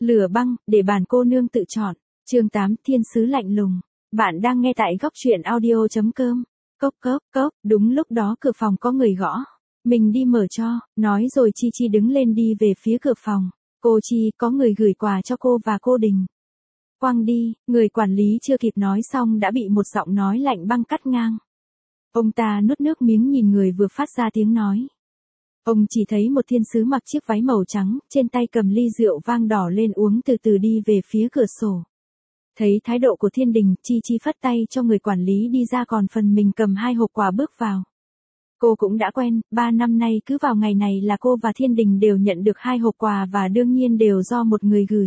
Lửa băng, để bản cô nương tự chọn. Chương 8, thiên sứ lạnh lùng. Bạn đang nghe tại góc truyện audio.com. Cốc cốc cốc, đúng lúc đó cửa phòng có người gõ. Mình đi mở cho, nói rồi Chi Chi đứng lên đi về phía cửa phòng. Cô Chi, có người gửi quà cho cô và cô Đình. Quang đi, người quản lý chưa kịp nói xong đã bị một giọng nói lạnh băng cắt ngang. Ông ta nuốt nước miếng nhìn người vừa phát ra tiếng nói. Ông chỉ thấy một thiên sứ mặc chiếc váy màu trắng, trên tay cầm ly rượu vang đỏ lên uống từ từ đi về phía cửa sổ. Thấy thái độ của Thiên Đình, Chi Chi phất tay cho người quản lý đi ra, còn phần mình cầm 2 hộp quà bước vào. Cô cũng đã quen, 3 năm nay cứ vào ngày này là cô và Thiên Đình đều nhận được 2 hộp quà và đương nhiên đều do một người gửi.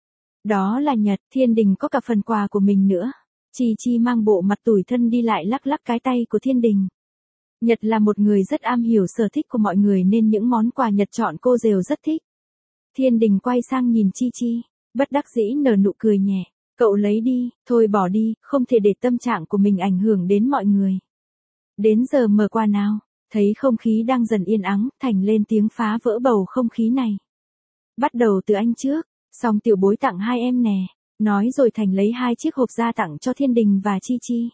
Đó là Nhật. Thiên Đình có cả phần quà của mình nữa. Chi Chi mang bộ mặt tủi thân đi lại lắc lắc cái tay của Thiên Đình. Nhật là một người rất am hiểu sở thích của mọi người nên những món quà Nhật chọn cô đều rất thích. Thiên Đình quay sang nhìn Chi Chi, bất đắc dĩ nở nụ cười nhẹ. Cậu lấy đi, thôi bỏ đi, không thể để tâm trạng của mình ảnh hưởng đến mọi người. Đến giờ mở quà nào, thấy không khí đang dần yên ắng, Thành lên tiếng phá vỡ bầu không khí này. Bắt đầu từ anh trước, xong tiểu bối tặng 2 em nè. Nói rồi Thành lấy 2 chiếc hộp ra tặng cho Thiên Đình và Chi Chi.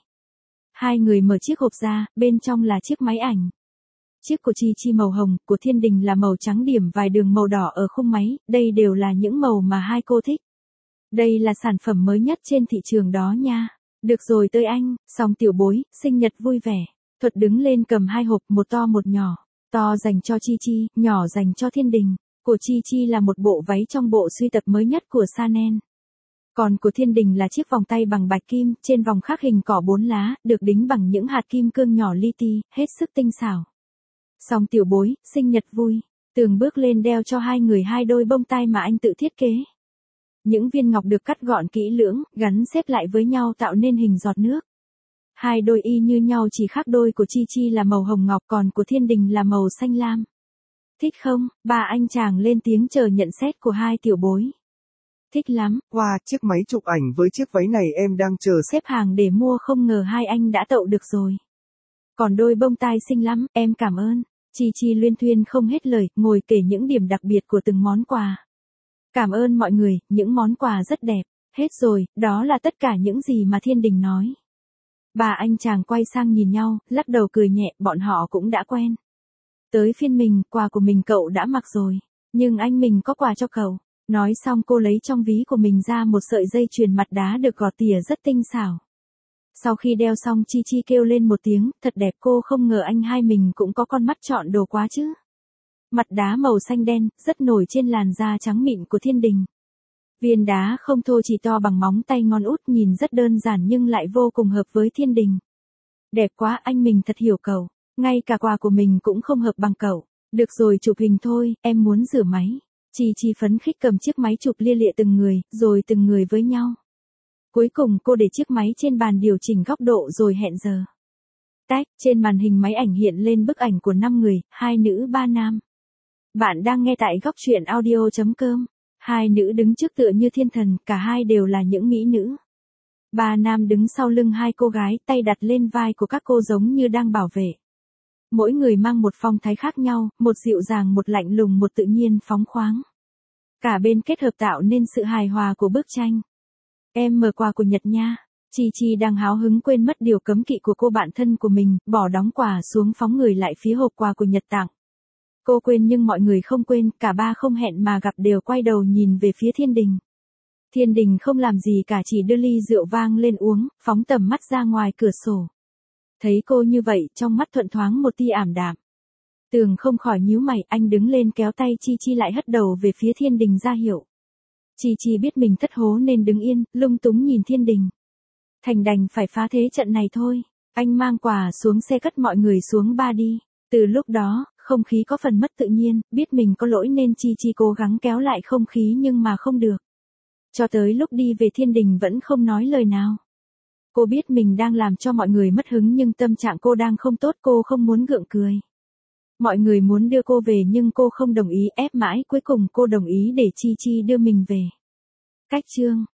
2 người mở chiếc hộp ra, bên trong là chiếc máy ảnh. Chiếc của Chi Chi màu hồng, của Thiên Đình là màu trắng điểm vài đường màu đỏ ở khung máy, đây đều là những màu mà hai cô thích. Đây là sản phẩm mới nhất trên thị trường đó nha. Được rồi tới anh, xong tiểu bối, sinh nhật vui vẻ. Thuật đứng lên cầm 2 hộp, một to một nhỏ. To dành cho Chi Chi, nhỏ dành cho Thiên Đình. Của Chi Chi là một bộ váy trong bộ sưu tập mới nhất của Chanel. Còn của Thiên Đình là chiếc vòng tay bằng bạch kim, trên vòng khắc hình cỏ 4 lá, được đính bằng những hạt kim cương nhỏ li ti, hết sức tinh xảo. Xong tiểu bối, sinh nhật vui. Tường bước lên đeo cho 2 người 2 đôi bông tai mà anh tự thiết kế. Những viên ngọc được cắt gọn kỹ lưỡng, gắn xếp lại với nhau tạo nên hình giọt nước. 2 đôi y như nhau, chỉ khác đôi của Chi Chi là màu hồng ngọc, còn của Thiên Đình là màu xanh lam. Thích không? Ba anh chàng lên tiếng chờ nhận xét của 2 tiểu bối. Thích lắm. Wow, chiếc máy chụp ảnh với chiếc váy này em đang chờ xếp hàng để mua, không ngờ 2 anh đã tậu được rồi. Còn đôi bông tai xinh lắm, em cảm ơn. Chi Chi luyên thuyên không hết lời, ngồi kể những điểm đặc biệt của từng món quà. Cảm ơn mọi người, những món quà rất đẹp. Hết rồi, đó là tất cả những gì mà Thiên Đình nói. Ba anh chàng quay sang nhìn nhau, lắc đầu cười nhẹ, bọn họ cũng đã quen. Tới phiên mình, quà của mình cậu đã mặc rồi. Nhưng anh mình có quà cho cậu. Nói xong cô lấy trong ví của mình ra một sợi dây chuyền mặt đá được gọt tỉa rất tinh xảo. Sau khi đeo xong Chi Chi kêu lên một tiếng, thật đẹp, cô không ngờ anh hai mình cũng có con mắt chọn đồ quá chứ. Mặt đá màu xanh đen, rất nổi trên làn da trắng mịn của Thiên Đình. Viên đá không thô, chỉ to bằng móng tay ngón út, nhìn rất đơn giản nhưng lại vô cùng hợp với Thiên Đình. Đẹp quá, anh mình thật hiểu cậu. Ngay cả quà của mình cũng không hợp bằng cậu. Được rồi, chụp hình thôi, em muốn rửa máy. Chi Chi phấn khích cầm chiếc máy chụp lia lịa từng người, rồi từng người với nhau. Cuối cùng cô để chiếc máy trên bàn điều chỉnh góc độ rồi hẹn giờ. Tách, trên màn hình máy ảnh hiện lên bức ảnh của 5 người, 2 nữ 3 nam. Bạn đang nghe tại góc truyện audio.com. 2 nữ đứng trước tựa như thiên thần, cả hai đều là những mỹ nữ. 3 nam đứng sau lưng 2 cô gái, tay đặt lên vai của các cô giống như đang bảo vệ. Mỗi người mang một phong thái khác nhau, một dịu dàng, một lạnh lùng, một tự nhiên phóng khoáng. Cả bên kết hợp tạo nên sự hài hòa của bức tranh. Em mở quà của Nhật nha. Chi Chi đang háo hứng quên mất điều cấm kỵ của cô bạn thân của mình, bỏ đóng quà xuống phóng người lại phía hộp quà của Nhật tặng. Cô quên nhưng mọi người không quên, cả ba không hẹn mà gặp đều quay đầu nhìn về phía Thiên Đình. Thiên Đình không làm gì cả, chỉ đưa ly rượu vang lên uống, phóng tầm mắt ra ngoài cửa sổ. Thấy cô như vậy, trong mắt Thuận thoáng một tia ảm đạm. Tường không khỏi nhíu mày, anh đứng lên kéo tay Chi Chi lại, hất đầu về phía Thiên Đình ra hiệu. Chi Chi biết mình thất hố nên đứng yên, lung túng nhìn Thiên Đình. Thành đành phải phá thế trận này thôi. Anh mang quà xuống xe cất mọi người xuống ba đi. Từ lúc đó, không khí có phần mất tự nhiên, biết mình có lỗi nên Chi Chi cố gắng kéo lại không khí nhưng mà không được. Cho tới lúc đi về Thiên Đình vẫn không nói lời nào. Cô biết mình đang làm cho mọi người mất hứng nhưng tâm trạng cô đang không tốt, cô không muốn gượng cười. Mọi người muốn đưa cô về nhưng cô không đồng ý, ép mãi, cuối cùng cô đồng ý để Chi Chi đưa mình về. Cách chương